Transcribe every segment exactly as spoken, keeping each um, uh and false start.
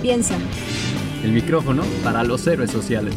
piensan. El micrófono para los héroes sociales.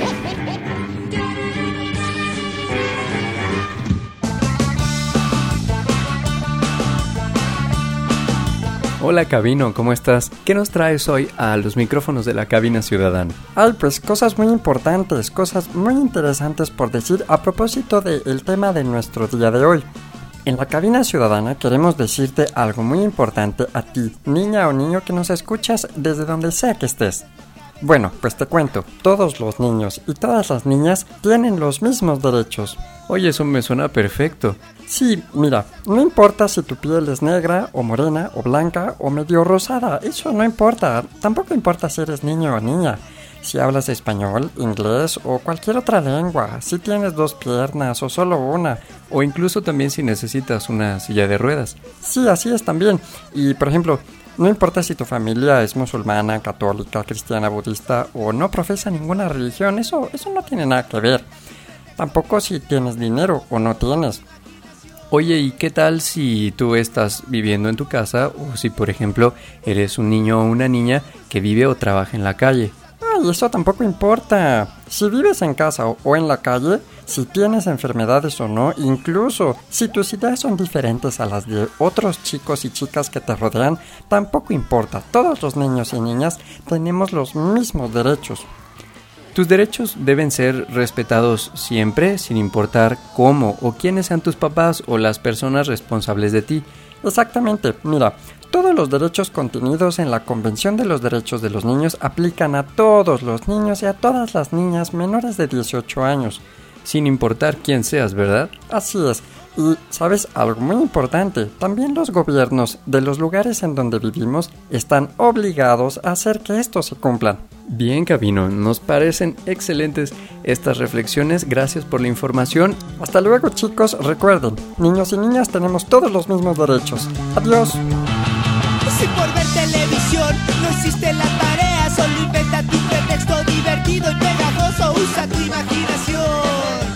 Hola Cabino, ¿cómo estás? ¿Qué nos traes hoy a los micrófonos de la Cabina Ciudadana? Ay, pues cosas muy importantes, cosas muy interesantes por decir a propósito del tema de nuestro día de hoy. En la Cabina Ciudadana queremos decirte algo muy importante a ti, niña o niño que nos escuchas desde donde sea que estés. Bueno, pues te cuento, todos los niños y todas las niñas tienen los mismos derechos. Oye, eso me suena perfecto. Sí, mira, no importa si tu piel es negra o morena o blanca o medio rosada, eso no importa. Tampoco importa si eres niño o niña, si hablas español, inglés o cualquier otra lengua, si tienes dos piernas o solo una. O incluso también si necesitas una silla de ruedas. Sí, así es también. Y por ejemplo, no importa si tu familia es musulmana, católica, cristiana, budista o no profesa ninguna religión, eso, eso no tiene nada que ver. Tampoco si tienes dinero o no tienes. Oye, ¿y qué tal si tú estás viviendo en tu casa o si, por ejemplo, eres un niño o una niña que vive o trabaja en la calle? Ay, eso tampoco importa. Si vives en casa o, o en la calle, si tienes enfermedades o no, incluso si tus ideas son diferentes a las de otros chicos y chicas que te rodean, tampoco importa. Todos los niños y niñas tenemos los mismos derechos. Tus derechos deben ser respetados siempre, sin importar cómo o quiénes sean tus papás o las personas responsables de ti. Exactamente, mira, todos los derechos contenidos en la Convención de los Derechos de los Niños aplican a todos los niños y a todas las niñas menores de dieciocho años. Sin importar quién seas, ¿verdad? Así es. Y, ¿sabes algo muy importante? También los gobiernos de los lugares en donde vivimos están obligados a hacer que estos se cumplan. Bien, Cabino, nos parecen excelentes estas reflexiones. Gracias por la información. Hasta luego, chicos. Recuerden, niños y niñas tenemos todos los mismos derechos. Adiós. Si por ver televisión no hiciste la tarea, solo inventa tu pretexto divertido y pegajoso. Usa tu imaginación.